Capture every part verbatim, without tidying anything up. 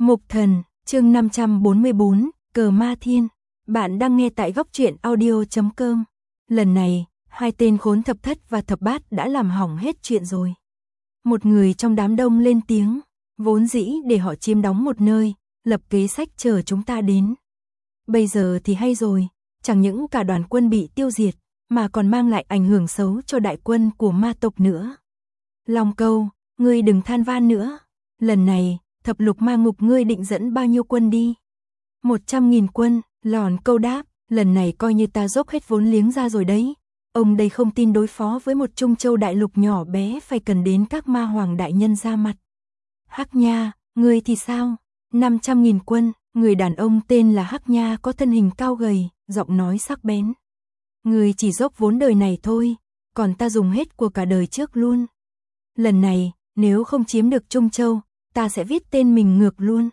Mục Thần, chương năm trăm bốn mươi bốn, Cờ Ma Thiên. Bạn đang nghe tại góc truyện audio chấm com. Lần này, hai tên khốn thập thất và thập bát đã làm hỏng hết chuyện rồi. Một người trong đám đông lên tiếng, vốn dĩ để họ chiếm đóng một nơi, lập kế sách chờ chúng ta đến. Bây giờ thì hay rồi, chẳng những cả đoàn quân bị tiêu diệt, mà còn mang lại ảnh hưởng xấu cho đại quân của ma tộc nữa. Long Câu, ngươi đừng than van nữa, lần này, thập lục ma ngục ngươi định dẫn bao nhiêu quân đi? Một trăm nghìn quân, Lòn Câu đáp, lần này coi như ta dốc hết vốn liếng ra rồi đấy. Ông đây không tin đối phó với một Trung Châu đại lục nhỏ bé phải cần đến các ma hoàng đại nhân ra mặt. Hắc Nha, ngươi thì sao? năm trăm nghìn quân, người đàn ông tên là Hắc Nha có thân hình cao gầy, giọng nói sắc bén. Ngươi chỉ dốc vốn đời này thôi, còn ta dùng hết của cả đời trước luôn. Lần này, nếu không chiếm được Trung Châu, ta sẽ viết tên mình ngược luôn.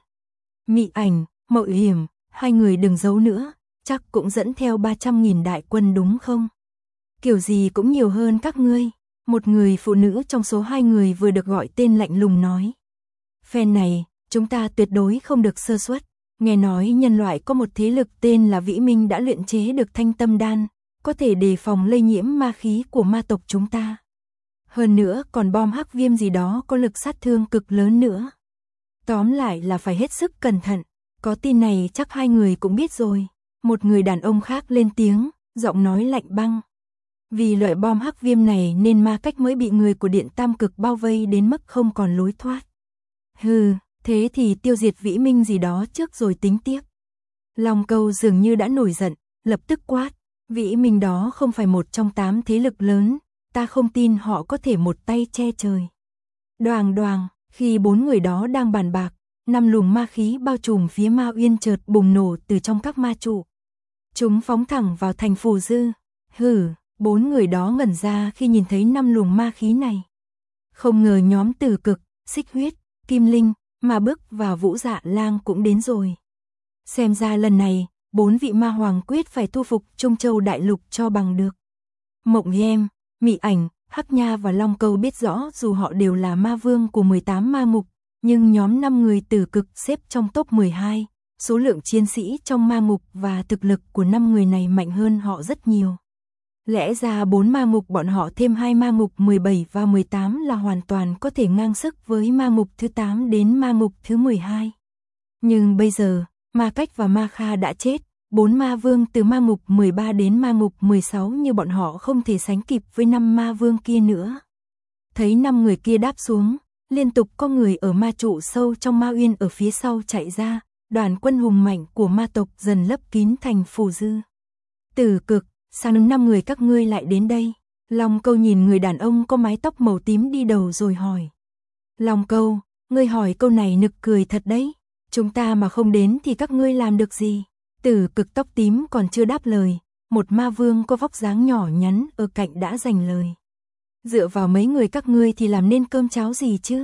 Mị Ảnh, Mậu Hiểm, hai người đừng giấu nữa, chắc cũng dẫn theo ba trăm nghìn đại quân đúng không? Kiểu gì cũng nhiều hơn các ngươi. Một người phụ nữ trong số hai người vừa được gọi tên lạnh lùng nói. Phen này, chúng ta tuyệt đối không được sơ suất. Nghe nói nhân loại có một thế lực tên là Vĩ Minh đã luyện chế được thanh tâm đan, có thể đề phòng lây nhiễm ma khí của ma tộc chúng ta. Hơn nữa còn bom hắc viêm gì đó có lực sát thương cực lớn nữa. Tóm lại là phải hết sức cẩn thận. Có tin này chắc hai người cũng biết rồi. Một người đàn ông khác lên tiếng, giọng nói lạnh băng. Vì loại bom hắc viêm này nên ma cách mới bị người của Điện Tam Cực bao vây đến mức không còn lối thoát. Hừ, thế thì tiêu diệt Vĩ Minh gì đó trước rồi tính tiếp. Long Câu dường như đã nổi giận, lập tức quát. Vĩ Minh đó không phải một trong tám thế lực lớn, ta không tin họ có thể một tay che trời. Đoàng đoàng, khi bốn người đó đang bàn bạc, năm luồng ma khí bao trùm phía Ma Uyên chợt bùng nổ từ trong các ma trụ. Chúng phóng thẳng vào thành Phù Dư. Hừ, bốn người đó ngẩn ra khi nhìn thấy năm luồng ma khí này. Không ngờ nhóm Tử Cực, Xích Huyết, Kim Linh, Ma Bức và Vũ Dạ Lang cũng đến rồi. Xem ra lần này, bốn vị ma hoàng quyết phải thu phục Trung Châu đại lục cho bằng được. Mộng Yem, Mị Ảnh, Hắc Nha và Long Câu biết rõ dù họ đều là ma vương của mười tám ma ngục, nhưng nhóm năm người Tử Cực xếp trong top mười hai, số lượng chiến sĩ trong ma ngục và thực lực của năm người này mạnh hơn họ rất nhiều. Lẽ ra bốn ma ngục bọn họ thêm hai ma ngục mười bảy và mười tám là hoàn toàn có thể ngang sức với ma ngục thứ tám đến ma ngục thứ mười hai. Nhưng bây giờ, Ma Cách và Ma Kha đã chết, bốn ma vương từ ma ngục mười ba đến ma ngục mười sáu như bọn họ không thể sánh kịp với năm ma vương kia nữa. Thấy năm người kia đáp xuống, liên tục có người ở ma trụ sâu trong Ma Uyên ở phía sau chạy ra, đoàn quân hùng mạnh của ma tộc dần lấp kín thành Phù Dư. Tử Cực, sao năm người các ngươi lại đến đây? Long Câu nhìn người đàn ông có mái tóc màu tím đi đầu rồi hỏi. Long Câu, ngươi hỏi câu này nực cười thật đấy. Chúng ta mà không đến thì các ngươi làm được gì? Tử Cực tóc tím còn chưa đáp lời, một ma vương có vóc dáng nhỏ nhắn ở cạnh đã giành lời. Dựa vào mấy người các ngươi thì làm nên cơm cháo gì chứ?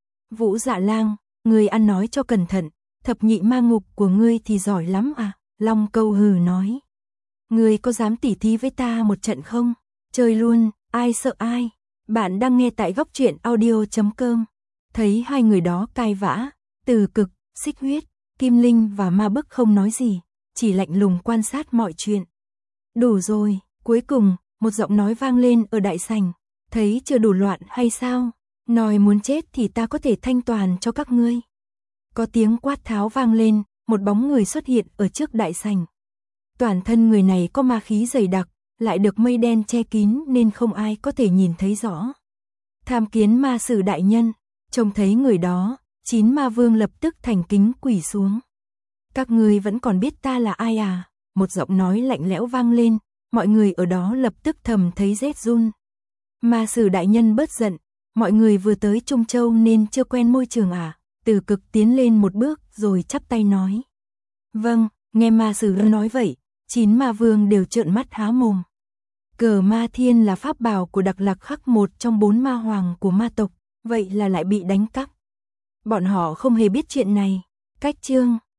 Vũ Dạ Lang, ngươi ăn nói cho cẩn thận, thập nhị ma ngục của ngươi thì giỏi lắm à? Long Câu hừ nói. Ngươi có dám tỉ thí với ta một trận không? Chơi luôn, ai sợ ai? Bạn đang nghe tại góc truyện audio chấm com. Thấy hai người đó cãi vã, Tử Cực, Xích Huyết, Kim Linh và Ma Bức không nói gì, chỉ lạnh lùng quan sát mọi chuyện. Đủ rồi, cuối cùng, một giọng nói vang lên ở đại sảnh. Thấy chưa đủ loạn hay sao? Nói muốn chết thì ta có thể thanh toàn cho các ngươi. Có tiếng quát tháo vang lên, một bóng người xuất hiện ở trước đại sảnh. Toàn thân người này có ma khí dày đặc, lại được mây đen che kín nên không ai có thể nhìn thấy rõ. Tham Kiến Ma Sử đại nhân, trông thấy người đó, chín ma vương lập tức thành kính quỳ xuống. Các ngươi vẫn còn biết ta là ai à? Một giọng nói lạnh lẽo vang lên, mọi người ở đó lập tức thầm thấy rét run. Ma Sử đại nhân bớt giận, mọi người vừa tới Trung Châu nên chưa quen môi trường à? Tử Cực tiến lên một bước rồi chắp tay nói. Vâng, nghe Ma Sử nói vậy, chín ma vương đều trợn mắt há mồm. Cờ Ma Thiên là pháp bảo của Đặc Lạc Khắc, một trong bốn ma hoàng của ma tộc, vậy là lại bị đánh cắp. Bọn họ không hề biết chuyện này. Cách chương